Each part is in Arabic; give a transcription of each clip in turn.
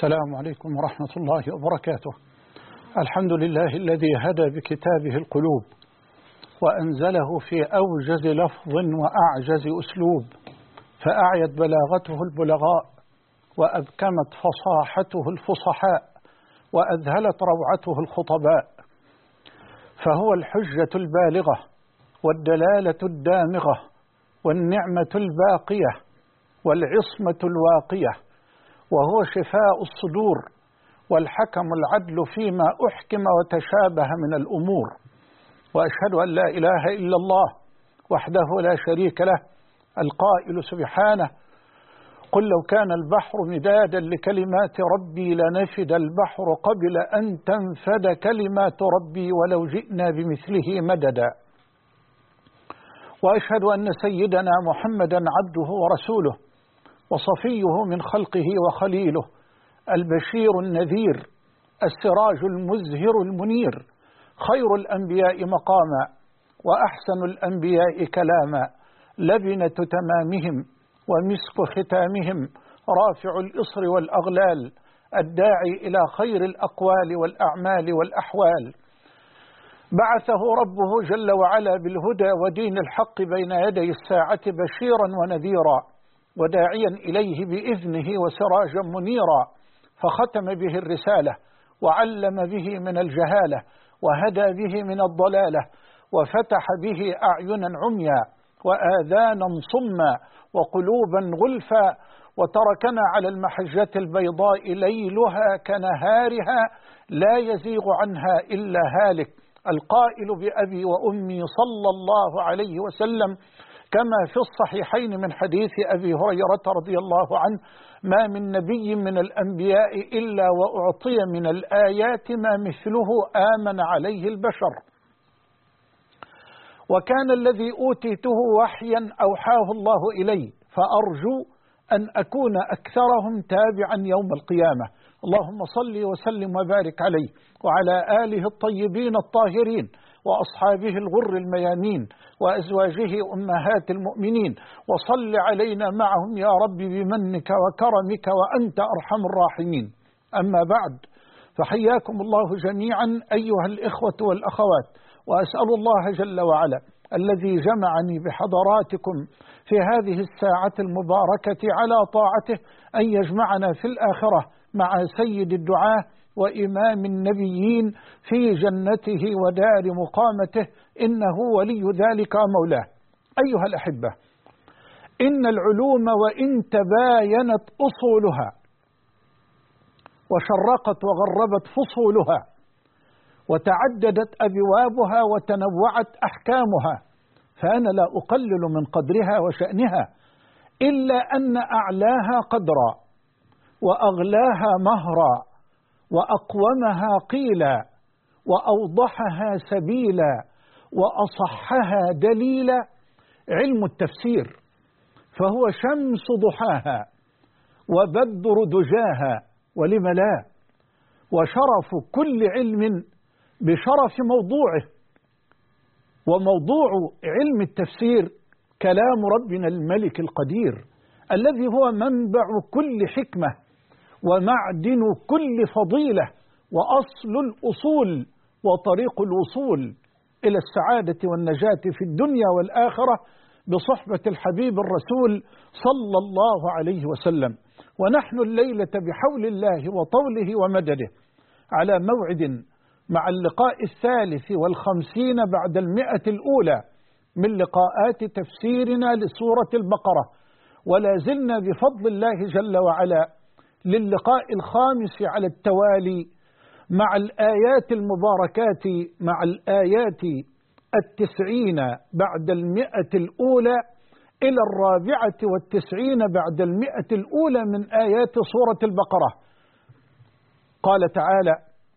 السلام عليكم ورحمة الله وبركاته. الحمد لله الذي هدى بكتابه القلوب وأنزله في أوجز لفظ وأعجز أسلوب، فأعيت بلاغته البلغاء وأبكمت فصاحته الفصحاء وأذهلت روعته الخطباء، فهو الحجة البالغة والدلالة الدامغة والنعمة الباقية والعصمة الواقية، وهو شفاء الصدور والحكم العدل فيما أحكم وتشابه من الأمور. وأشهد أن لا إله إلا الله وحده لا شريك له القائل سبحانه: قل لو كان البحر مدادا لكلمات ربي لنفد البحر قبل أن تنفد كلمات ربي ولو جئنا بمثله مددا. وأشهد أن سيدنا محمدا عبده ورسوله وصفيه من خلقه وخليله، البشير النذير السراج المزهر المنير، خير الأنبياء مقاما وأحسن الأنبياء كلاما، لبنة تمامهم ومسك ختامهم، رافع الإصر والأغلال، الداعي إلى خير الأقوال والأعمال والأحوال. بعثه ربه جل وعلا بالهدى ودين الحق بين يدي الساعة بشيرا ونذيرا وداعيا إليه بإذنه وسراجا منيرا، فختم به الرسالة وعلم به من الجهالة وهدى به من الضلالة وفتح به أعينا عميا وآذانا صما وقلوبا غلفا، وتركنا على المحجة البيضاء ليلها كنهارها لا يزيغ عنها إلا هالك، القائل بأبي وأمي صلى الله عليه وسلم كما في الصحيحين من حديث أبي هريرة رضي الله عنه: ما من نبي من الأنبياء إلا وأعطي من الآيات ما مثله آمن عليه البشر، وكان الذي أوتيته وحيا أوحاه الله إلي، فأرجو أن أكون أكثرهم تابعا يوم القيامة. اللهم صل وسلم وبارك عليه وعلى آله الطيبين الطاهرين وأصحابه الغر الميامين وأزواجه أمهات المؤمنين، وصل علينا معهم يا رب بمنك وكرمك وأنت أرحم الراحمين. أما بعد، فحياكم الله جميعا أيها الإخوة والأخوات، وأسأل الله جل وعلا الذي جمعني بحضراتكم في هذه الساعة المباركة على طاعته أن يجمعنا في الآخرة مع سيد الدعاة وإمام النبيين في جنته ودار مقامته، إنه ولي ذلك مولاه. أيها الأحبة، إن العلوم وإن تباينت أصولها وشرقت وغربت فصولها وتعددت أبوابها وتنوعت أحكامها، فأنا لا أقلل من قدرها وشأنها، إلا أن أعلاها قدرا وأغلاها مهرا وأقومها قيلا وأوضحها سبيلا وأصحها دليلا علم التفسير، فهو شمس ضحاها وبدر دجاها، ولم لا، وشرف كل علم بشرف موضوعه. وموضوع علم التفسير كلام ربنا الملك القدير الذي هو منبع كل حكمة ومعدن كل فضيلة وأصل الأصول وطريق الوصول إلى السعادة والنجاة في الدنيا والآخرة بصحبة الحبيب الرسول صلى الله عليه وسلم. ونحن الليلة بحول الله وطوله ومدده على موعد مع اللقاء 53 بعد 100 الأولى من لقاءات تفسيرنا لسورة البقرة، ولا زلنا بفضل الله جل وعلا للقاء 5 على التوالي مع الآيات المباركات، مع الآيات 90 بعد 100 الأولى إلى 94 بعد 100 الأولى من آيات سورة البقرة. قال تعالى: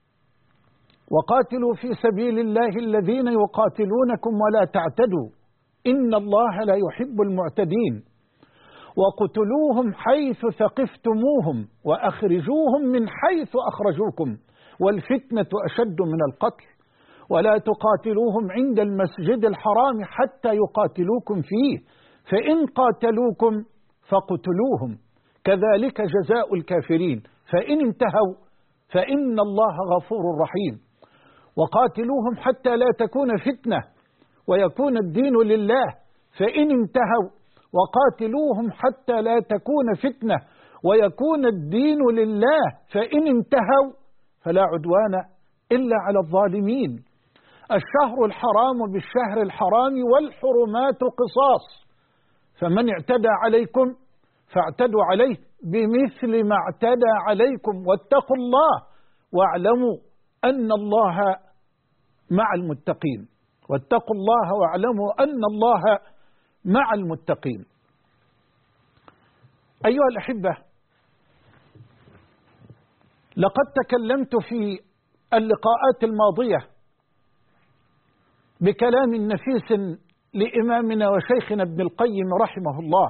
وقاتلوا في سبيل الله الذين يقاتلونكم ولا تعتدوا إن الله لا يحب المعتدين، وقتلوهم حيث ثقفتموهم وأخرجوهم من حيث أخرجوكم والفتنة أشد من القتل، ولا تقاتلوهم عند المسجد الحرام حتى يقاتلوكم فيه، فإن قاتلوكم فاقتلوهم كذلك جزاء الكافرين فإن انتهوا فإن الله غفور رحيم. وقاتلوهم حتى لا تكون فتنة ويكون الدين لله، فإن انتهوا وقاتلوهم حتى لا تكون فتنة ويكون الدين لله، فإن انتهوا فلا عدوان إلا على الظالمين. الشهر الحرام بالشهر الحرام والحرمات قصاص، فمن اعتدى عليكم فاعتدوا عليه بمثل ما اعتدى عليكم، واتقوا الله واعلموا أن الله مع المتقين. واتقوا الله واعلموا أن الله مع المتقين. أيها الأحبة، لقد تكلمت في اللقاءات الماضية بكلام نفيس لإمامنا وشيخنا ابن القيم رحمه الله.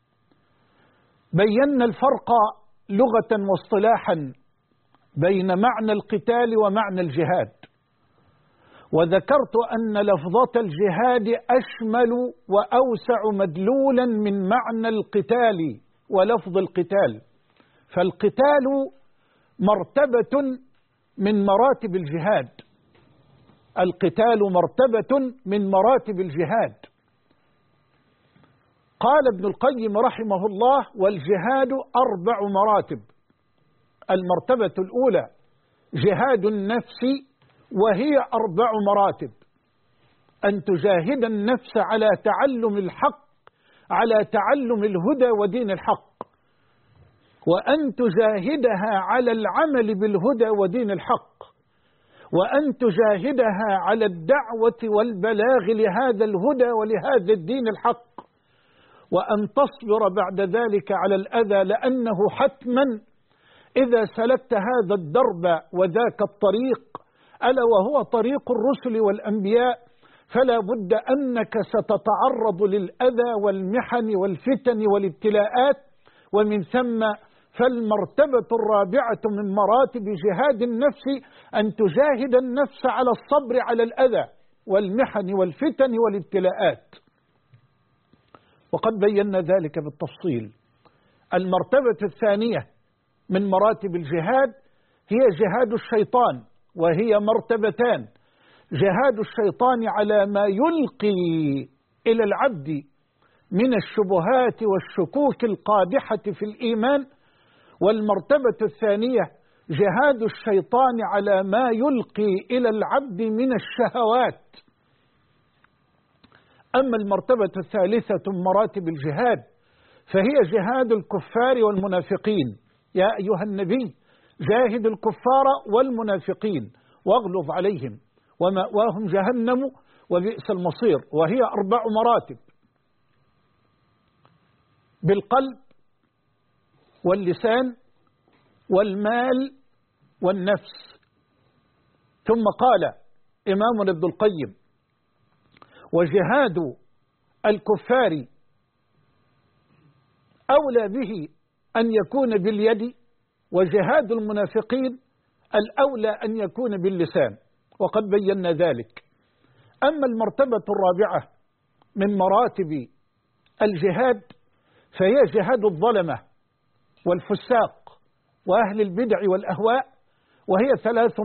بينا الفرق لغة واصطلاحا بين معنى القتال ومعنى الجهاد، وذكرت أن لفظة الجهاد أشمل وأوسع مدلولا من معنى القتال ولفظ القتال، فالقتال مرتبة من مراتب الجهاد، القتال مرتبة من مراتب الجهاد. قال ابن القيم رحمه الله: والجهاد 4 مراتب. المرتبة الأولى جهاد النفس، وهي 4 مراتب: أن تجاهد النفس على تعلم الحق، على تعلم الهدى ودين الحق، وأن تجاهدها على العمل بالهدى ودين الحق، وأن تجاهدها على الدعوة والبلاغ لهذا الهدى ولهذا الدين الحق، وأن تصبر بعد ذلك على الأذى، لأنه حتما إذا سلكت هذا الدرب وذاك الطريق ألا وهو طريق الرسل والأنبياء فلا بد أنك ستتعرض للأذى والمحن والفتن والابتلاءات. ومن ثم فالمرتبة الرابعة من مراتب جهاد النفس أن تجاهد النفس على الصبر على الأذى والمحن والفتن والابتلاءات، وقد بينا ذلك بالتفصيل. المرتبة الثانية من مراتب الجهاد هي جهاد الشيطان، وهي مرتبتان: جهاد الشيطان على ما يلقي إلى العبد من الشبهات والشكوك القادحة في الإيمان، والمرتبة الثانية جهاد الشيطان على ما يلقي إلى العبد من الشهوات. أما المرتبة الثالثة من مراتب الجهاد فهي جهاد الكفار والمنافقين. يا أيها النبي جاهد الكفار والمنافقين واغلظ عليهم ومأواهم جهنم وبئس المصير، وهي 4 مراتب: بالقلب واللسان والمال والنفس. ثم قال إمامنا ابن القيم: وجهاد الكفار أولى به أن يكون باليد، وجهاد المنافقين الأولى أن يكون باللسان، وقد بينا ذلك. أما المرتبة الرابعة من مراتب الجهاد فهي جهاد الظلمة والفساق وأهل البدع والأهواء، وهي 3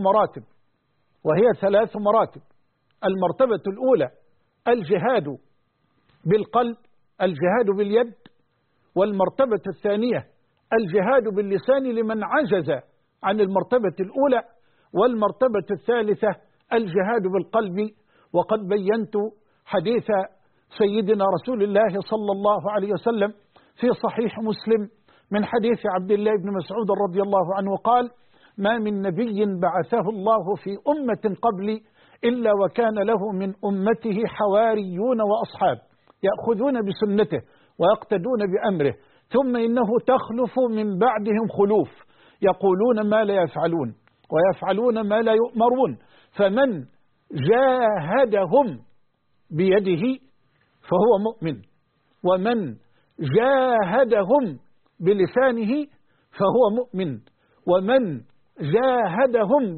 مراتب. المرتبة الأولى الجهاد بالقلب، الجهاد باليد، والمرتبة الثانية الجهاد باللسان لمن عجز عن المرتبة الأولى، والمرتبة الثالثة الجهاد بالقلب. وقد بينت حديث سيدنا رسول الله صلى الله عليه وسلم في صحيح مسلم من حديث عبد الله بن مسعود رضي الله عنه قال: ما من نبي بعثه الله في أمة قبلي إلا وكان له من أمته حواريون وأصحاب يأخذون بسنته ويقتدون بأمره، ثم إنه تخلف من بعدهم خلوف يقولون ما لا يفعلون ويفعلون ما لا يؤمرون، فمن جاهدهم بيده فهو مؤمن، ومن جاهدهم بلسانه فهو مؤمن، ومن جاهدهم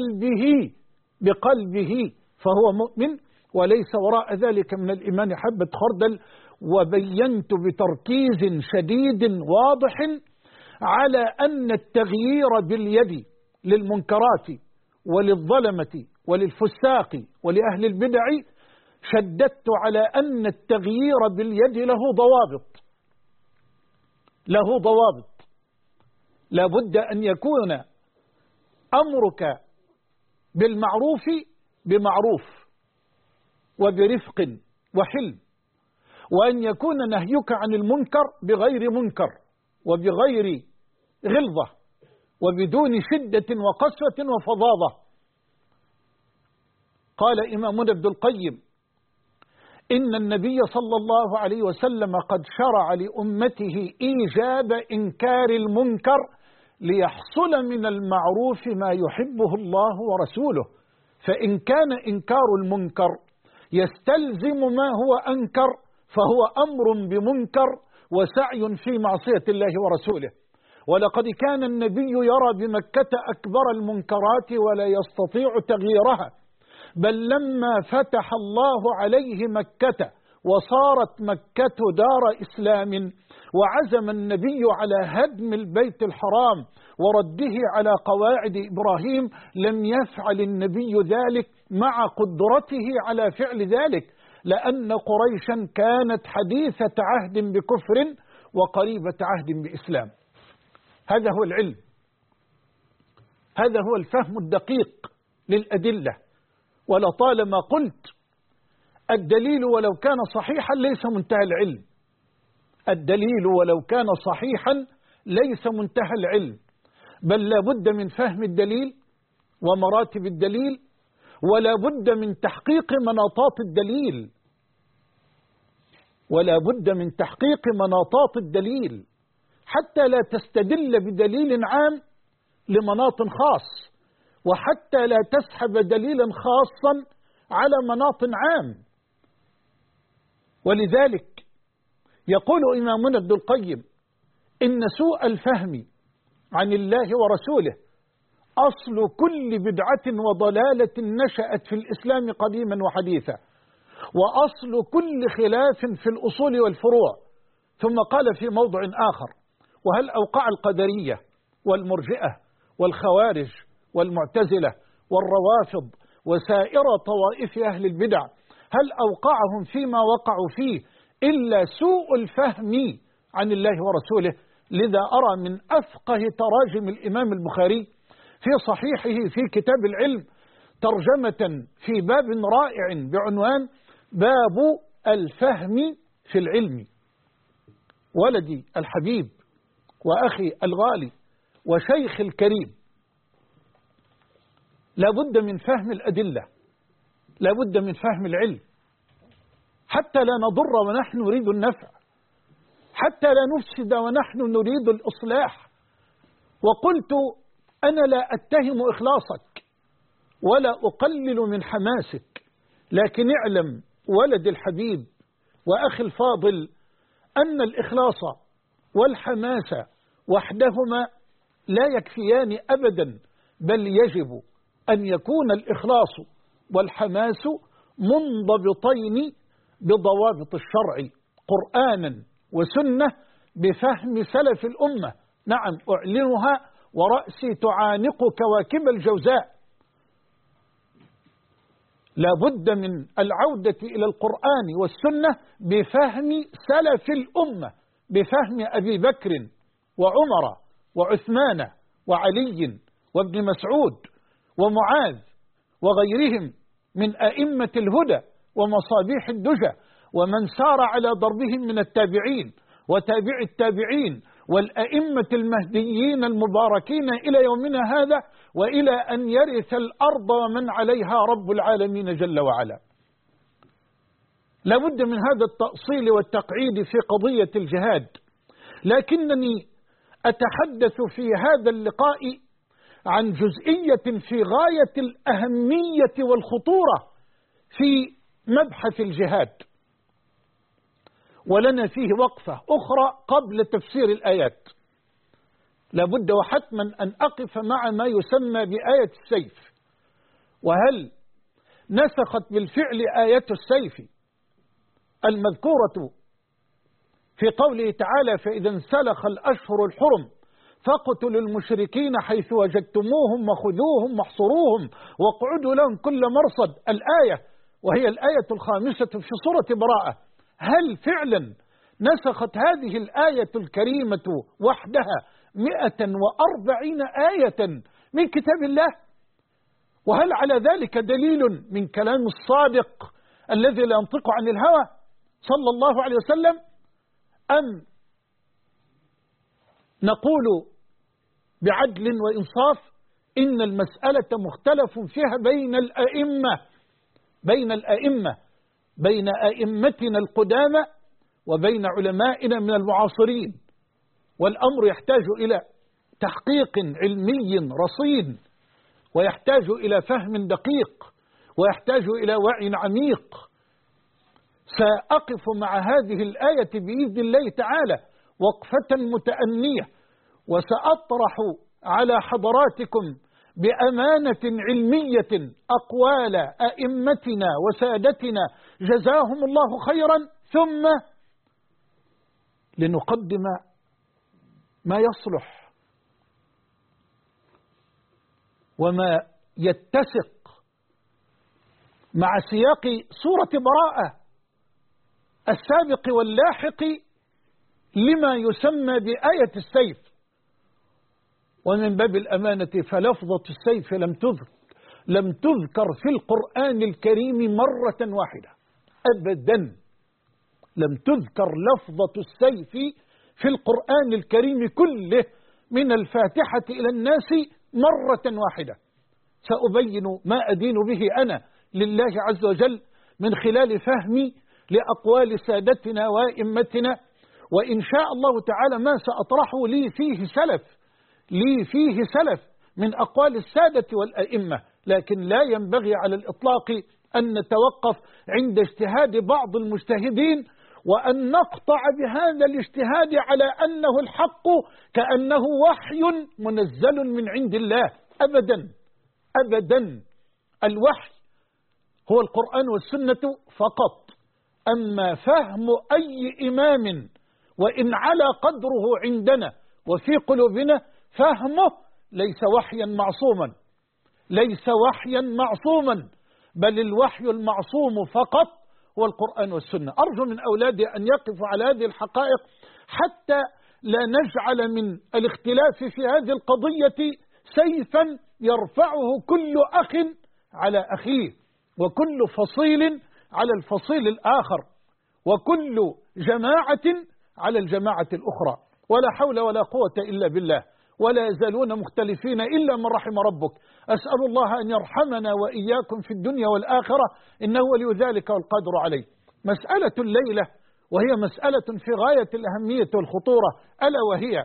بقلبه فهو مؤمن، وليس وراء ذلك من الإيمان حبة خردل. وبينت بتركيز شديد واضح على أن التغيير باليد للمنكرات وللظلمة وللفساق ولأهل البدع، شددت على أن التغيير باليد له ضوابط. لا بد أن يكون أمرك بالمعروف بمعروف وبرفق وحلم، وأن يكون نهيك عن المنكر بغير منكر وبغير غلظة وبدون شدة وقسوة وفظاظة. قال إمامنا ابن القيم: إن النبي صلى الله عليه وسلم قد شرع لأمته إيجاب إنكار المنكر ليحصل من المعروف ما يحبه الله ورسوله، فإن كان إنكار المنكر يستلزم ما هو أنكر فهو أمر بمنكر وسعي في معصية الله ورسوله. ولقد كان النبي يرى بمكة أكبر المنكرات ولا يستطيع تغييرها، بل لما فتح الله عليه مكة وصارت مكة دار إسلام وعزم النبي على هدم البيت الحرام ورده على قواعد إبراهيم، لم يفعل النبي ذلك مع قدرته على فعل ذلك، لأن قريشا كانت حديثة عهد بكفر وقريبة عهد بإسلام. هذا هو العلم، هذا هو الفهم الدقيق للأدلة. ولطالما قلت الدليل ولو كان صحيحا ليس منتهى العلم، الدليل ولو كان صحيحا ليس منتهى العلم، بل لا بد من فهم الدليل ومراتب الدليل، ولا بد من تحقيق مناطات الدليل، ولا بد من تحقيق مناطات الدليل حتى لا تستدل بدليل عام لمناط خاص، وحتى لا تسحب دليلا خاصا على مناط عام. ولذلك يقول إمامنا ابن القيم: إن سوء الفهم عن الله ورسوله أصل كل بدعة وضلالة نشأت في الإسلام قديما وحديثا، وأصل كل خلاف في الأصول والفروع. ثم قال في موضع آخر: وهل أوقع القدرية والمرجئة والخوارج والمعتزلة والروافض وسائر طوائف أهل البدع، هل أوقعهم فيما وقعوا فيه إلا سوء الفهم عن الله ورسوله؟ لذا أرى من أفقه تراجم الإمام البخاري في صحيحه في كتاب العلم ترجمة في باب رائع بعنوان: باب الفهم في العلم. ولدي الحبيب وأخي الغالي وشيخ الكريم، لا بد من فهم الأدلة، لا بد من فهم العلم، حتى لا نضر ونحن نريد النفع، حتى لا نفسد ونحن نريد الإصلاح. وقلت: أنا لا أتهم إخلاصك ولا أقلل من حماسك، لكن اعلم ولد الحبيب وأخي الفاضل أن الإخلاص والحماس وحدهما لا يكفيان أبدا، بل يجب أن يكون الإخلاص والحماس منضبطين بضوابط الشرع قرآنا وسنة بفهم سلف الأمة. نعم، أعلنها ورأسي تعانق كواكب الجوزاء. لا بد من العودة إلى القرآن والسنة بفهم سلف الأمة، بفهم أبي بكر وعمر وعثمان وعلي وابن مسعود ومعاذ وغيرهم من أئمة الهدى ومصابيح الدجى، ومن سار على ضربهم من التابعين وتابع التابعين والأئمة المهديين المباركين إلى يومنا هذا، وإلى أن يرث الأرض ومن عليها رب العالمين جل وعلا. لابد من هذا التأصيل والتقعيد في قضية الجهاد. لكنني أتحدث في هذا اللقاء عن جزئية في غاية الأهمية والخطورة في مبحث الجهاد، ولنا فيه وقفة أخرى قبل تفسير الآيات. لابد وحتما أن أقف مع ما يسمى بآية السيف، وهل نسخت بالفعل آية السيف المذكورة في قوله تعالى: فإذا انسلخ الأشهر الحرم فاقتلوا المشركين حيث وجدتموهم وخذوهم واحصروهم واقعدوا لهم كل مرصد، الآية، وهي الآية الخامسة في سورة براءة. هل فعلا نسخت هذه الآية الكريمة وحدها 140 آية من كتاب الله؟ وهل على ذلك دليل من كلام الصادق الذي لا ينطق عن الهوى صلى الله عليه وسلم، أم نقول بعدل وإنصاف إن المسألة مختلف فيها بين أئمتنا القدامى وبين علمائنا من المعاصرين، والأمر يحتاج إلى تحقيق علمي رصين، ويحتاج إلى فهم دقيق، ويحتاج إلى وعي عميق. سأقف مع هذه الآية بإذن الله تعالى وقفة متأنية، وسأطرح على حضراتكم بأمانة علمية أقوال أئمتنا وسادتنا جزاهم الله خيرا، ثم لنقدم ما يصلح وما يتسق مع سياق سورة براءة السابق واللاحق لما يسمى بآية السيف. ومن باب الأمانة فلفظة السيف لم تذكر في القرآن الكريم مرة واحدة أبدا، لم تذكر لفظة السيف في القرآن الكريم كله من الفاتحة إلى الناس مرة واحدة. سأبين ما أدين به أنا لله عز وجل من خلال فهمي لأقوال سادتنا وإمتنا، وإن شاء الله تعالى ما سأطرحه لي فيه سلف من أقوال السادة والأئمة، لكن لا ينبغي على الإطلاق أن نتوقف عند اجتهاد بعض المجتهدين وأن نقطع بهذا الاجتهاد على أنه الحق كأنه وحي منزل من عند الله. أبدا أبدا، الوحي هو القرآن والسنة فقط. أما فهم أي إمام وإن على قدره عندنا وفي قلوبنا فهمه ليس وحيا معصوما، بل الوحي المعصوم فقط هو القرآن والسنة. أرجو من أولادي أن يقفوا على هذه الحقائق حتى لا نجعل من الاختلاف في هذه القضية سيفا يرفعه كل أخ على أخيه، وكل فصيل على الفصيل الآخر، وكل جماعة على الجماعة الأخرى، ولا حول ولا قوة إلا بالله، ولا يزالون مختلفين إلا من رحم ربك. أسأل الله أن يرحمنا وإياكم في الدنيا والآخرة، إنه ولي ذلك والقادر عليه. مسألة الليلة وهي مسألة في غاية الأهمية والخطورة، ألا وهي: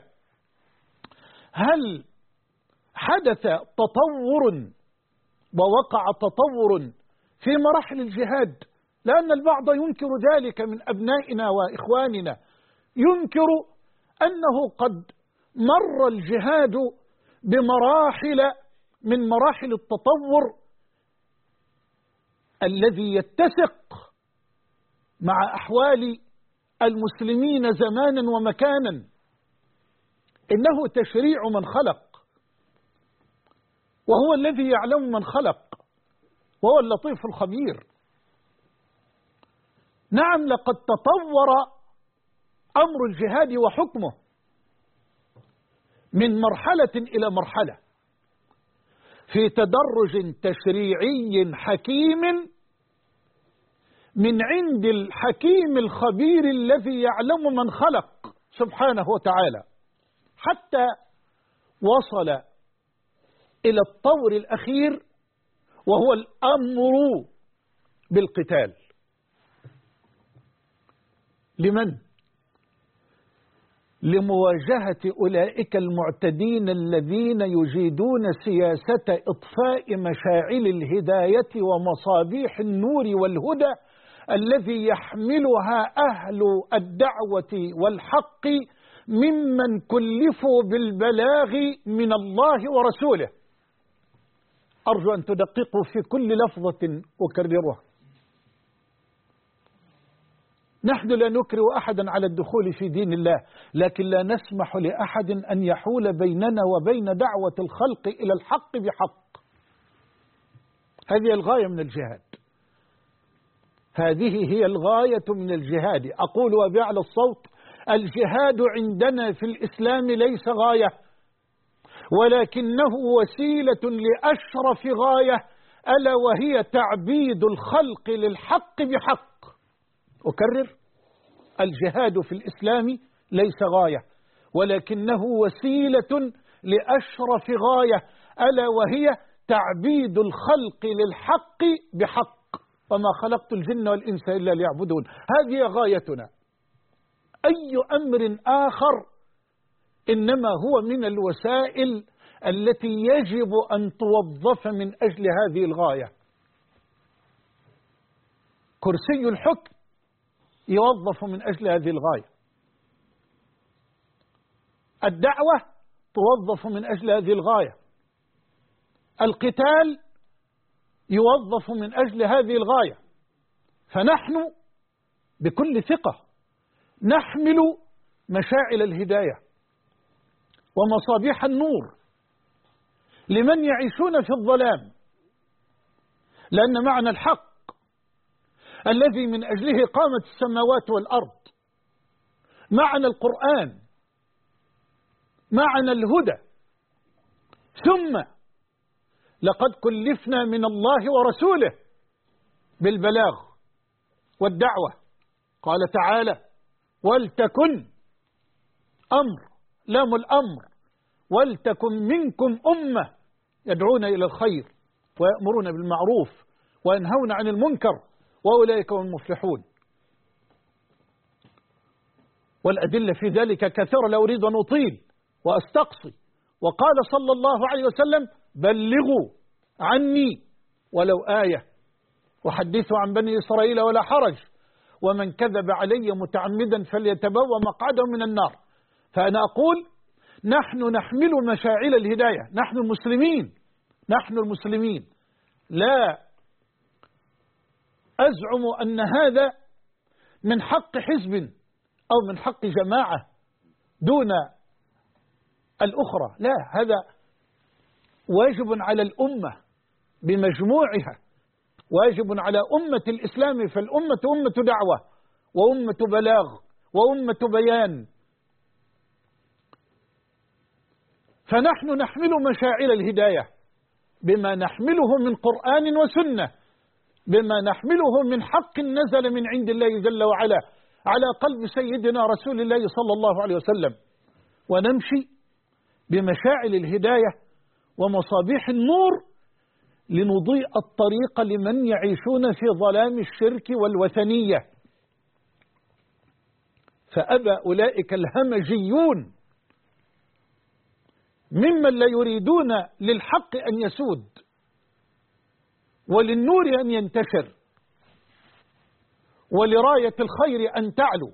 هل حدث تطور ووقع تطور في مراحل الجهاد؟ لأن البعض ينكر ذلك من أبنائنا وإخواننا، ينكر أنه قد مر الجهاد بمراحل من مراحل التطور الذي يتسق مع أحوال المسلمين زمانا ومكانا. إنه تشريع من خلق، وهو الذي يعلم من خلق، وهو اللطيف الخبير. نعم، لقد تطور أمر الجهاد وحكمه من مرحلة إلى مرحلة في تدرج تشريعي حكيم من عند الحكيم الخبير الذي يعلم من خلق سبحانه وتعالى، حتى وصل إلى الطور الأخير وهو الأمر بالقتال. لمن؟ لمواجهة أولئك المعتدين الذين يجيدون سياسة إطفاء مشاعل الهداية ومصابيح النور والهدى الذي يحملها أهل الدعوة والحق ممن كلفوا بالبلاغ من الله ورسوله. أرجو أن تدققوا في كل لفظة أكررها. نحن لا نكره أحدا على الدخول في دين الله، لكن لا نسمح لأحد أن يحول بيننا وبين دعوة الخلق إلى الحق بحق. هذه الغاية من الجهاد، هذه هي الغاية من الجهاد. أقول وبأعلى الصوت: الجهاد عندنا في الإسلام ليس غاية، ولكنه وسيلة لأشرف غاية، ألا وهي تعبيد الخلق للحق بحق. أكرر: الجهاد في الإسلام ليس غاية، ولكنه وسيلة لأشرف غاية، ألا وهي تعبيد الخلق للحق بحق. وما خلقت الجن والإنس إلا ليعبدون. هذه غايتنا. أي أمر آخر إنما هو من الوسائل التي يجب أن توظف من أجل هذه الغاية. كرسي الحكم يوظف من أجل هذه الغاية، الدعوة توظف من أجل هذه الغاية، القتال يوظف من أجل هذه الغاية. فنحن بكل ثقة نحمل مشاعل الهداية ومصابيح النور لمن يعيشون في الظلام، لأن معنى الحق الذي من أجله قامت السماوات والأرض، معنى القرآن، معنى الهدى. ثم لقد كلفنا من الله ورسوله بالبلاغ والدعوة. قال تعالى: ولتكن أمر، لام الأمر، ولتكن منكم أمة يدعون إلى الخير ويأمرون بالمعروف وينهون عن المنكر وأولئك هم المفلحون. والأدلة في ذلك كثيرة، لا أريد أن أطيل وأستقصي. وقال صلى الله عليه وسلم: بلغوا عني ولو آية وحدثوا عن بني إسرائيل ولا حرج، ومن كذب علي متعمدا فليتبوأ مقعده من النار. فأنا أقول: نحن نحمل مشاعل الهداية، نحن المسلمين. لا أزعم أن هذا من حق حزب أو من حق جماعة دون الأخرى، لا، هذا واجب على الأمة بمجموعها، واجب على أمة الإسلام. فالأمة أمة دعوة وأمة بلاغ وأمة بيان. فنحن نحمل مشاعل الهداية بما نحمله من قرآن وسنة، بما نحمله من حق نزل من عند الله جل وعلا على قلب سيدنا رسول الله صلى الله عليه وسلم، ونمشي بمشاعل الهداية ومصابيح النور لنضيء الطريق لمن يعيشون في ظلام الشرك والوثنية. فأبى أولئك الهمجيون ممن لا يريدون للحق أن يسود وللنور أن ينتشر ولراية الخير أن تعلو،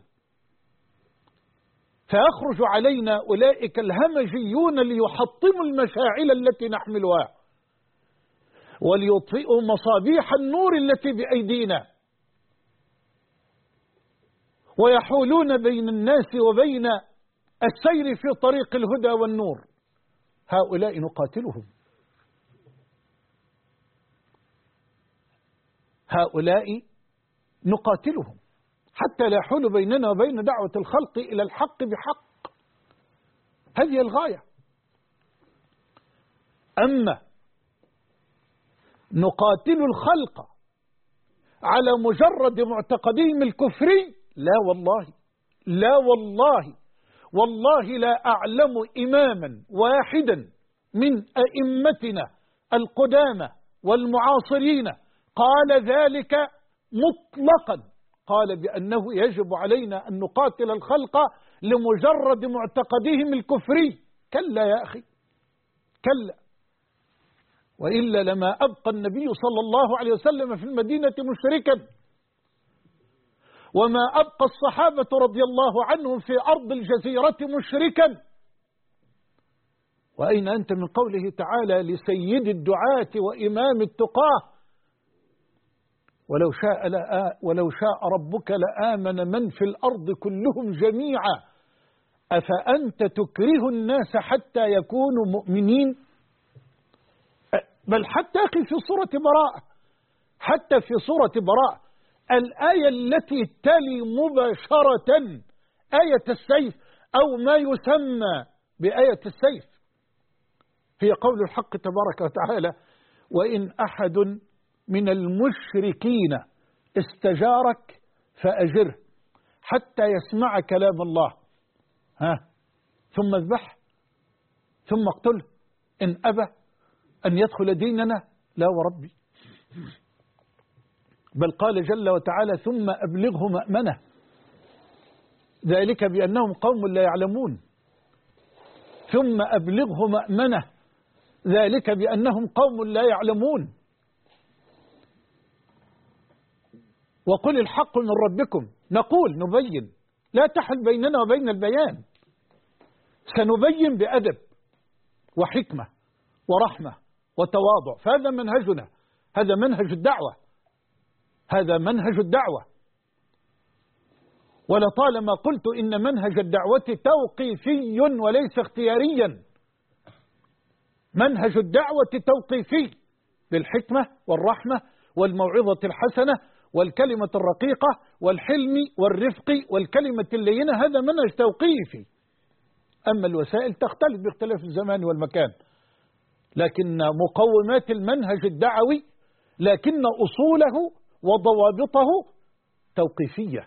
فيخرج علينا أولئك الهمجيون ليحطموا المشاعل التي نحملها وليطفئوا مصابيح النور التي بأيدينا، ويحولون بين الناس وبين السير في طريق الهدى والنور. هؤلاء نقاتلهم، هؤلاء نقاتلهم حتى لا يحول بيننا وبين دعوة الخلق إلى الحق بحق. هذه الغاية. أما نقاتل الخلق على مجرد معتقدهم الكفري، لا والله، لا والله، والله لا أعلم إماما واحدا من أئمتنا القدامى والمعاصرين قال ذلك مطلقا، قال بأنه يجب علينا أن نقاتل الخلق لمجرد معتقدهم الكفري. كلا يا أخي، كلا، وإلا لما أبقى النبي صلى الله عليه وسلم في المدينة مشركا، وما أبقى الصحابة رضي الله عنهم في أرض الجزيرة مشركا. وأين أنت من قوله تعالى لسيد الدعاة وإمام التقاه ولو شاء ربك لآمن من في الأرض كلهم جميعا أفأنت تكره الناس حتى يكونوا مؤمنين. بل حتى في سورة براءة، حتى في سورة براءة الآية التي تلي مباشرة آية السيف أو ما يسمى بآية السيف هي قول الحق تبارك وتعالى: وإن أحد من المشركين استجارك فأجره حتى يسمع كلام الله ثم اذبح ثم اقتله إن أبى أن يدخل ديننا لا وربي. بل قال جل وتعالى: ثم أبلغه مأمنه ذلك بأنهم قوم لا يعلمون. ثم أبلغه مأمنه ذلك بأنهم قوم لا يعلمون. وقل الحق من ربكم نقول نبين لا تحل بيننا وبين البيان. سنبين بأدب وحكمة ورحمة وتواضع، فهذا منهجنا، هذا منهج الدعوة، هذا منهج الدعوة. ولطالما قلت إن منهج الدعوة توقيفي وليس اختياريا. منهج الدعوة توقيفي بالحكمة والرحمة والموعظة الحسنة والكلمة الرقيقة والحلم والرفق والكلمة اللينة، هذا منهج توقيفي. أما الوسائل تختلف باختلاف الزمان والمكان، لكن مقومات المنهج الدعوي لكن أصوله وضوابطه توقيفية.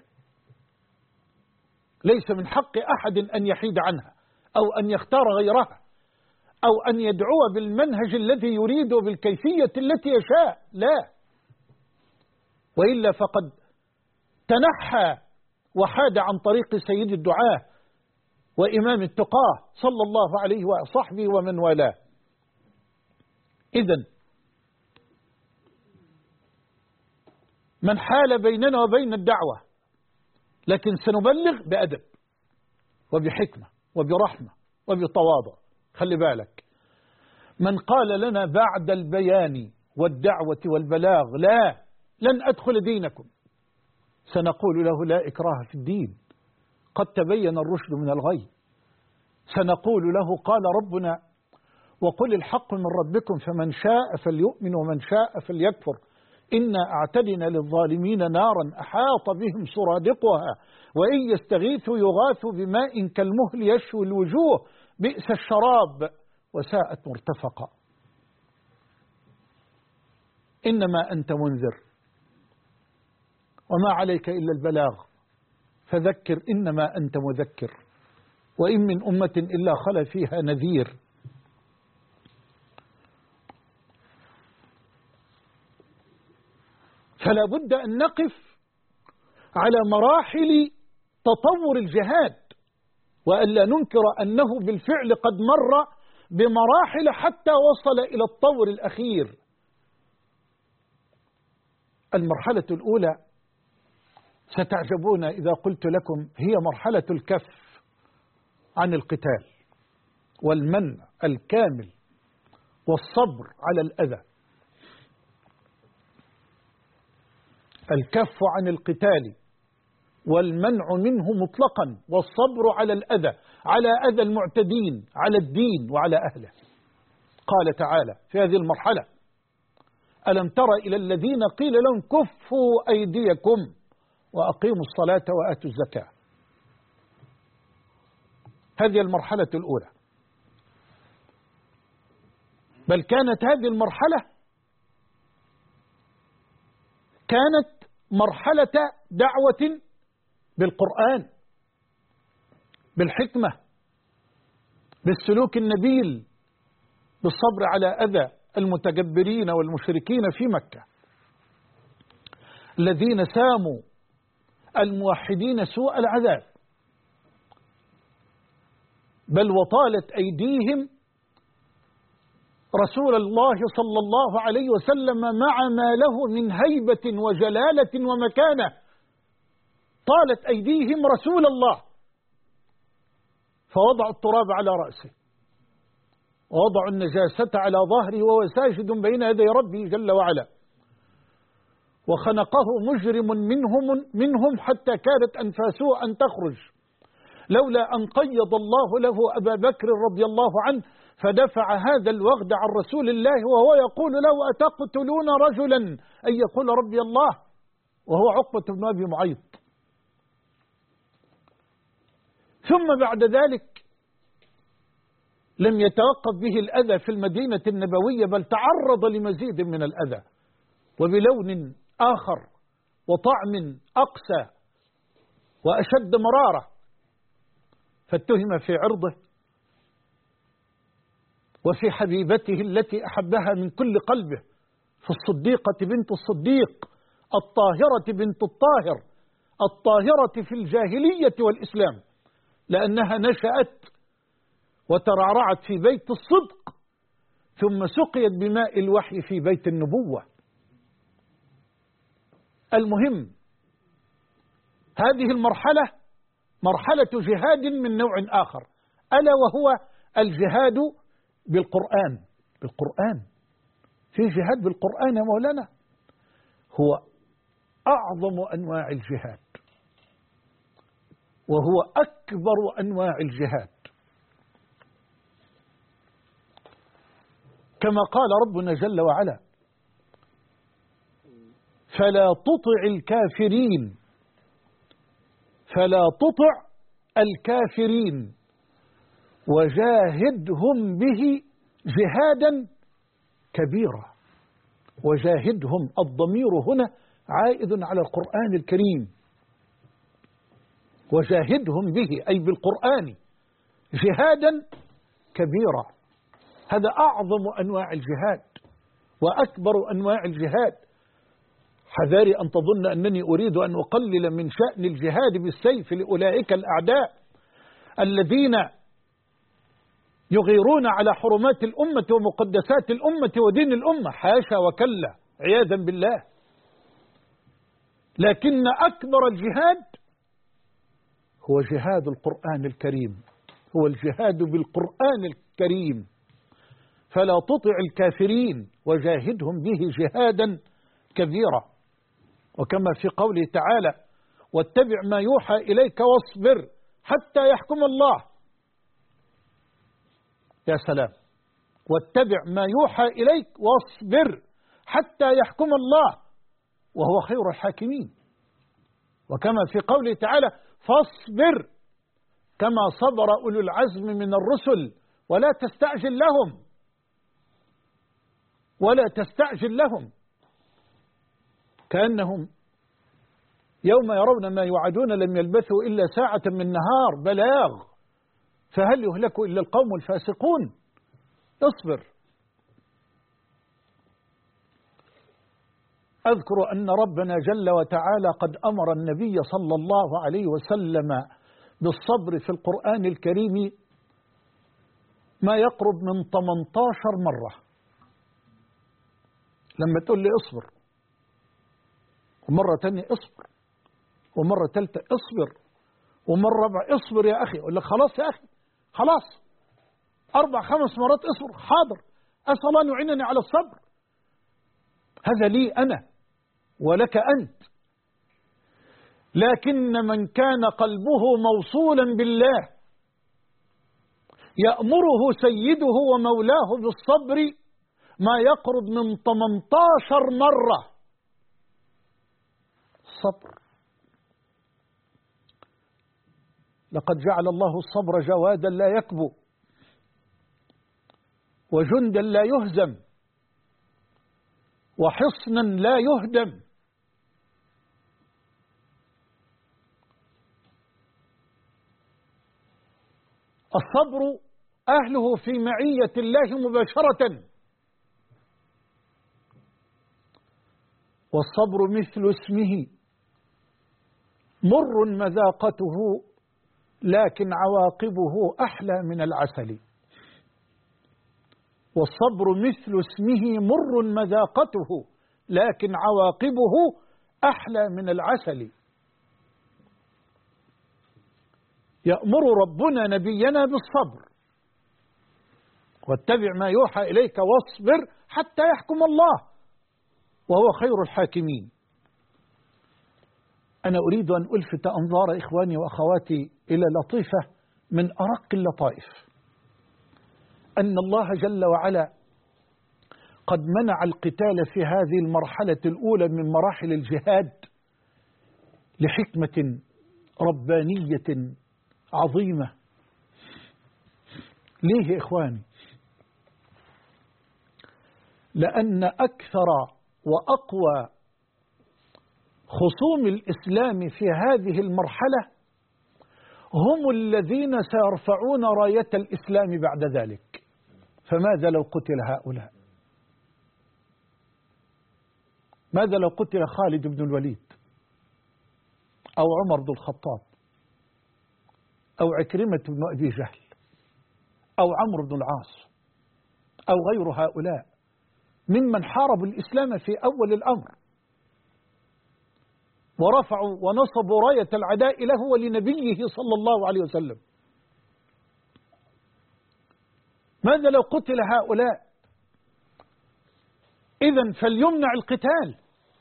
ليس من حق أحد أن يحيد عنها أو أن يختار غيرها أو أن يدعو بالمنهج الذي يريد بالكيفية التي يشاء، لا، وإلا فقد تنحى وحاد عن طريق سيد الدعاة وإمام التقاه صلى الله عليه وصحبه ومن والاه. إذن من حال بيننا وبين الدعوة، لكن سنبلغ بأدب وبحكمة وبرحمة وبتواضع. خلي بالك، من قال لنا بعد البيان والدعوة والبلاغ لا لن أدخل دينكم، سنقول له لا إكراه في الدين، قد تبين الرشد من الغي. سنقول له قال ربنا: وقل الحق من ربكم فمن شاء فليؤمن ومن شاء فليكفر إنا أعتدنا للظالمين نارا أحاط بهم سرادقها وإن يستغيثوا يغاثوا بماء كالمهل يشوي الوجوه بئس الشراب وساءت مرتفقا. إنما أنت منذر وما عليك إلا البلاغ فذكر إنما أنت مذكر وإن من أمة إلا خلا فيها نذير. فلا بد أن نقف على مراحل تطور الجهاد، وألا ننكر أنه بالفعل قد مر بمراحل حتى وصل إلى الطور الأخير. المرحلة الأولى ستعجبون إذا قلت لكم هي مرحلة الكف عن القتال والمنع الكامل والصبر على الأذى. الكف عن القتال والمنع منه مطلقا والصبر على الأذى، على أذى المعتدين على الدين وعلى أهله. قال تعالى في هذه المرحلة: ألم تر إلى الذين قيل لهم كفوا أيديكم وأقيموا الصلاة وآتوا الزكاة. هذه المرحلة الأولى. بل كانت هذه المرحلة كانت مرحلة دعوة بالقرآن، بالحكمة، بالسلوك النبيل، بالصبر على أذى المتجبرين والمشركين في مكة الذين ساموا الموحدين سوء العذاب، بل وطالت أيديهم رسول الله صلى الله عليه وسلم مع ما له من هيبة وجلالة ومكانة. طالت أيديهم رسول الله فوضعوا التراب على رأسه ووضعوا النجاسة على ظهره وهو ساجد بين يدي ربه جل وعلا، وخنقه مجرم منهم حتى كادت أنفاسه أن تخرج، لولا أن قيض الله له أبا بكر رضي الله عنه فدفع هذا الوغد عن رسول الله وهو يقول له أتقتلون رجلا أن يقول ربي الله، وهو عقبة بن أبي معيط. ثم بعد ذلك لم يتوقف به الأذى في المدينة النبوية، بل تعرض لمزيد من الأذى وبلون آخر وطعم أقسى وأشد مرارة، فاتهم في عرضه وفي حبيبته التي أحبها من كل قلبه، في الصديقة بنت الصديق، الطاهرة بنت الطاهر، الطاهرة في الجاهلية والإسلام، لأنها نشأت وترعرعت في بيت الصدق ثم سقيت بماء الوحي في بيت النبوة. المهم، هذه المرحلة مرحلة جهاد من نوع آخر، ألا وهو الجهاد بالقرآن. في جهاد بالقرآن يا مولانا، هو أعظم أنواع الجهاد وهو أكبر أنواع الجهاد، كما قال ربنا جل وعلا: فلا تطع الكافرين وجاهدهم به جهادا كبيرا. وجاهدهم، الضمير هنا عائد على القرآن الكريم، وجاهدهم به أي بالقرآن جهادا كبيرا. هذا أعظم أنواع الجهاد وأكبر أنواع الجهاد. حذاري أن تظن أنني أريد أن أقلل من شأن الجهاد بالسيف لأولئك الأعداء الذين يغيرون على حرمات الأمة ومقدسات الأمة ودين الأمة، حاشا وكلا، عياذا بالله. لكن أكبر الجهاد هو جهاد القرآن الكريم، هو الجهاد بالقرآن الكريم. فلا تطع الكافرين وجاهدهم به جهادا كبيرا. وكما في قوله تعالى: واتبع ما يوحى إليك واصبر حتى يحكم الله. يا سلام، واتبع ما يوحى إليك واصبر حتى يحكم الله وهو خير الحاكمين. وكما في قوله تعالى: فاصبر كما صبر أولو العزم من الرسل ولا تستعجل لهم كأنهم يوم يرون ما يوعدون لم يلبثوا إلا ساعة من نهار بلاغ فهل يهلك إلا القوم الفاسقون. اصبر. أذكر أن ربنا جل وتعالى قد أمر النبي صلى الله عليه وسلم بالصبر في القرآن الكريم ما يقرب من 18 مرة. لما تقول لي اصبر، ومرة تانية اصبر، ومرة ثالثة اصبر، ومرة رابعة اصبر يا أخي، أقول لك خلاص يا أخي خلاص، 4-5 مرات اصبر، حاضر، أسأل الله أن يعينني على الصبر. هذا لي أنا ولك أنت. لكن من كان قلبه موصولا بالله يأمره سيده ومولاه بالصبر ما يقرب من 18 مرة. الصبر، لقد جعل الله الصبر جوادا لا يكبو وجندا لا يهزم وحصنا لا يهدم. الصبر أهله في معية الله مباشرة. والصبر مثل اسمه مر مذاقته لكن عواقبه أحلى من العسل. والصبر مثل اسمه مر مذاقته لكن عواقبه أحلى من العسل. يأمر ربنا نبينا بالصبر: واتبع ما يوحى إليك واصبر حتى يحكم الله وهو خير الحاكمين. أنا أريد أن ألفت أنظار إخواني وأخواتي إلى لطيفة من أرق اللطائف، أن الله جل وعلا قد منع القتال في هذه المرحلة الأولى من مراحل الجهاد لحكمة ربانية عظيمة. ليه يا إخواني؟ لأن أكثر وأقوى خصوم الإسلام في هذه المرحلة هم الذين سيرفعون راية الإسلام بعد ذلك. فماذا لو قتل هؤلاء؟ ماذا لو قتل خالد بن الوليد أو عمر بن الخطاب أو عكرمة بن أبي جهل أو عمرو بن العاص أو غير هؤلاء ممن حاربوا الإسلام في أول الأمر ورفعوا ونصبوا راية العداء له ولنبيه صلى الله عليه وسلم؟ ماذا لو قتل هؤلاء؟ إذن فليمنع القتال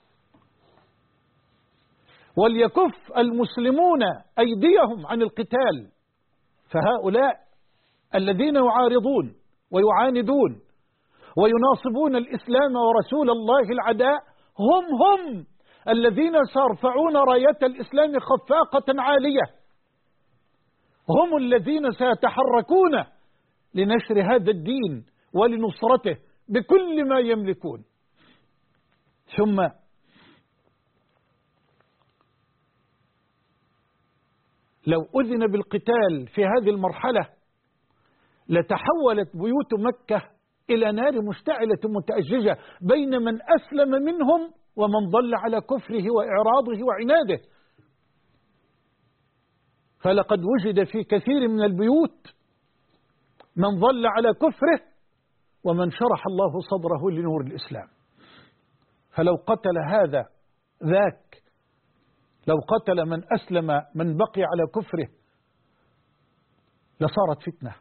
وليكف المسلمون أيديهم عن القتال. فهؤلاء الذين يعارضون ويعاندون ويناصبون الإسلام ورسول الله العداء هم الذين سيرفعون راية الإسلام خفاقة عالية، هم الذين سيتحركون لنشر هذا الدين ولنصرته بكل ما يملكون. ثم لو أذن بالقتال في هذه المرحلة لتحولت بيوت مكة إلى نار مشتعلة متأججة بين من أسلم منهم ومن ضل على كفره وإعراضه وعناده. فلقد وجد في كثير من البيوت من ضل على كفره ومن شرح الله صدره لنور الإسلام. فلو قتل هذا ذاك، لو قتل من أسلم من بقي على كفره لصارت فتنة.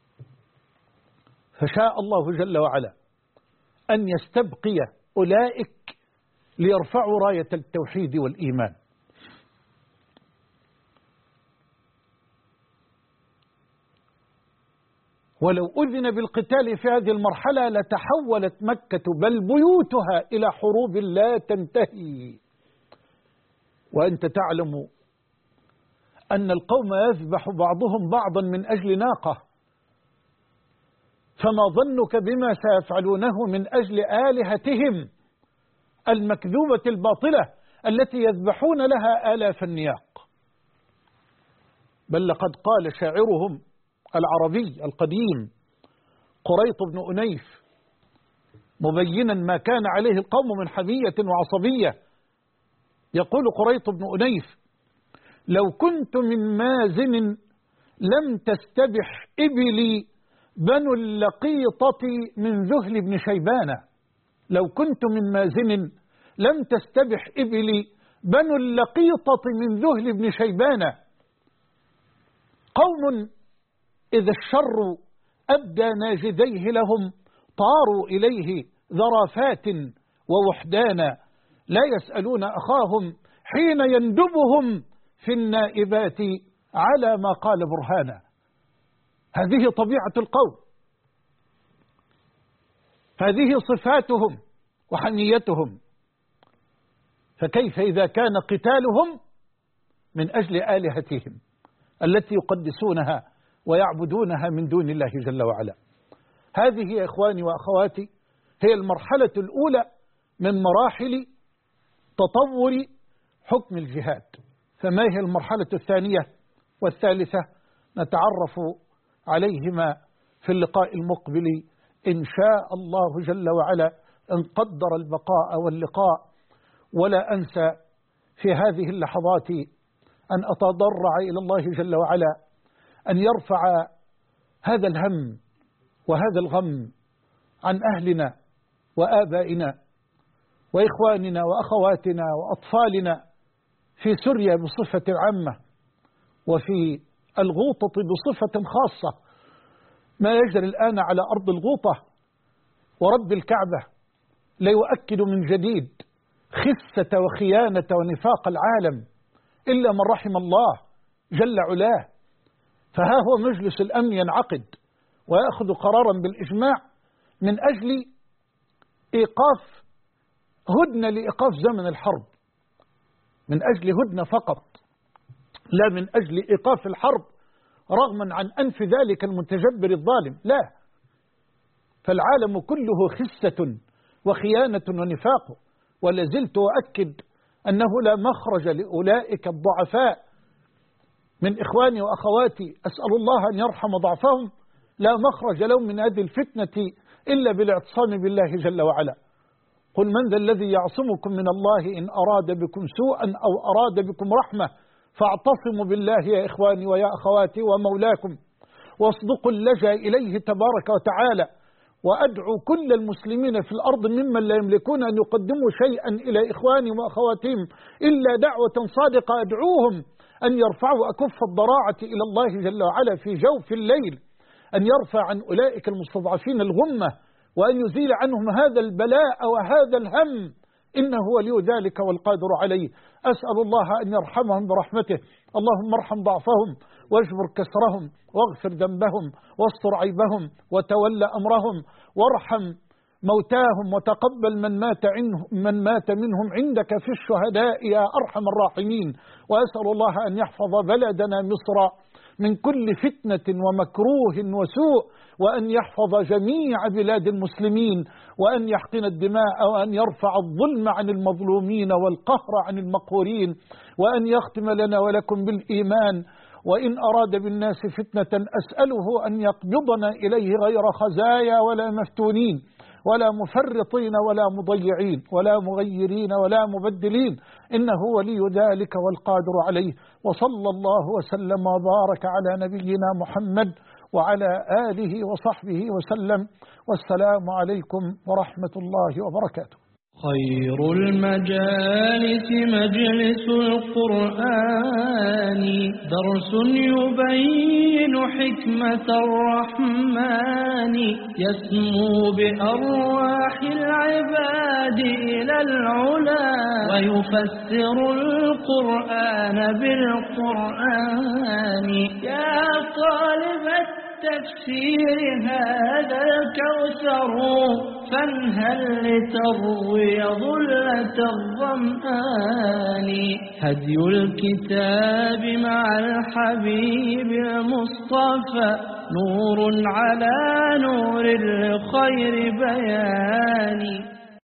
فشاء الله جل وعلا أن يستبقي أولئك ليرفعوا راية التوحيد والإيمان. ولو أذن بالقتال في هذه المرحلة لتحولت مكة بل بيوتها إلى حروب لا تنتهي. وأنت تعلم أن القوم يذبح بعضهم بعضا من أجل ناقة، فما ظنك بما سيفعلونه من أجل آلهتهم المكذوبة الباطلة التي يذبحون لها آلاف النياق. بل لقد قال شاعرهم العربي القديم قريط بن أنيف مبينا ما كان عليه القوم من حمية وعصبية، يقول قريط بن أنيف: لو كنت من مازن لم تستبح إبلي بنو اللقيطة من ذهل بن شيبان. لو كنت من مازن لم تستبح إبلي بنو اللقيطة من ذهل بن شيبان. قوم إذا الشر أبدى ناجذيه لهم طاروا إليه ذرافات ووحدانا، لا يسألون أخاهم حين يندبهم في النائبات على ما قال برهانا. هذه طبيعة القوم، هذه صفاتهم وحميتهم. فكيف إذا كان قتالهم من أجل آلهتهم التي يقدسونها ويعبدونها من دون الله جل وعلا؟ هذه يا إخواني وأخواتي هي المرحلة الأولى من مراحل تطور حكم الجهاد. فما هي المرحلة الثانية والثالثة؟ نتعرف عليهما في اللقاء المقبل إن شاء الله جل وعلا إن قدر البقاء واللقاء. ولا أنسى في هذه اللحظات أن أتضرع إلى الله جل وعلا أن يرفع هذا الهم وهذا الغم عن أهلنا وآبائنا وإخواننا وأخواتنا وأطفالنا في سوريا بصفة عامة وفي الغوطة بصفة خاصة. ما يجري الآن على أرض الغوطة ورب الكعبة لا يؤكد من جديد خسة وخيانة ونفاق العالم إلا من رحم الله جل علاه. فها هو مجلس الأمن ينعقد ويأخذ قرارا بالإجماع من أجل إيقاف هدنة لإيقاف زمن الحرب، من أجل هدنة فقط، لا من أجل إيقاف الحرب رغما عن أنف ذلك المتجبر الظالم، لا. فالعالم كله خسة وخيانة ونفاق، ولازلت أؤكد أنه لا مخرج لأولئك الضعفاء من إخواني وأخواتي، أسأل الله أن يرحم ضعفهم، لا مخرج لهم من هذه الفتنة إلا بالاعتصام بالله جل وعلا. قل من ذا الذي يعصمكم من الله إن أراد بكم سوءا أو أراد بكم رحمة، فاعتصموا بالله يا إخواني ويا أخواتي ومولاكم، واصدقوا اللجأ إليه تبارك وتعالى. وأدعو كل المسلمين في الأرض ممن لا يملكون أن يقدموا شيئا إلى إخوانهم وأخواتهم إلا دعوة صادقة، أدعوهم أن يرفعوا أكف الضراعة إلى الله جل وعلا في جوف الليل، أن يرفع عن أولئك المستضعفين الغمة، وأن يزيل عنهم هذا البلاء وهذا الهم، إنه ولي ذلك والقادر عليه. أسأل الله أن يرحمهم برحمته. اللهم ارحم ضعفهم واجبر كسرهم واغفر ذنبهم واستر عيبهم وتولى أمرهم، وارحم موتاهم وتقبل من مات منهم عندك في الشهداء يا أرحم الراحمين. وأسأل الله أن يحفظ بلدنا مصر من كل فتنة ومكروه وسوء، وأن يحفظ جميع بلاد المسلمين، وأن يحقن الدماء، وأن يرفع الظلم عن المظلومين والقهر عن المقهورين، وأن يختم لنا ولكم بالإيمان. وإن أراد بالناس فتنة أسأله أن يقبضنا إليه غير خزايا ولا مفتونين ولا مفرطين ولا مضيعين ولا مغيرين ولا مبدلين، إنه ولي ذلك والقادر عليه. وصلى الله وسلم وبارك على نبينا محمد وعلى آله وصحبه وسلم، والسلام عليكم ورحمة الله وبركاته. خير المجالس مجلس القرآن، درس يبين حكمة الرحمن، يسمو بأرواح العباد إلى العلا، ويفسر القرآن بالقرآن. يا طالب التفسير هذا الكوثر، فانهل لتروي ظلة الظمآن. هدي الكتاب مع الحبيب المصطفى، نور على نور لخير بيان.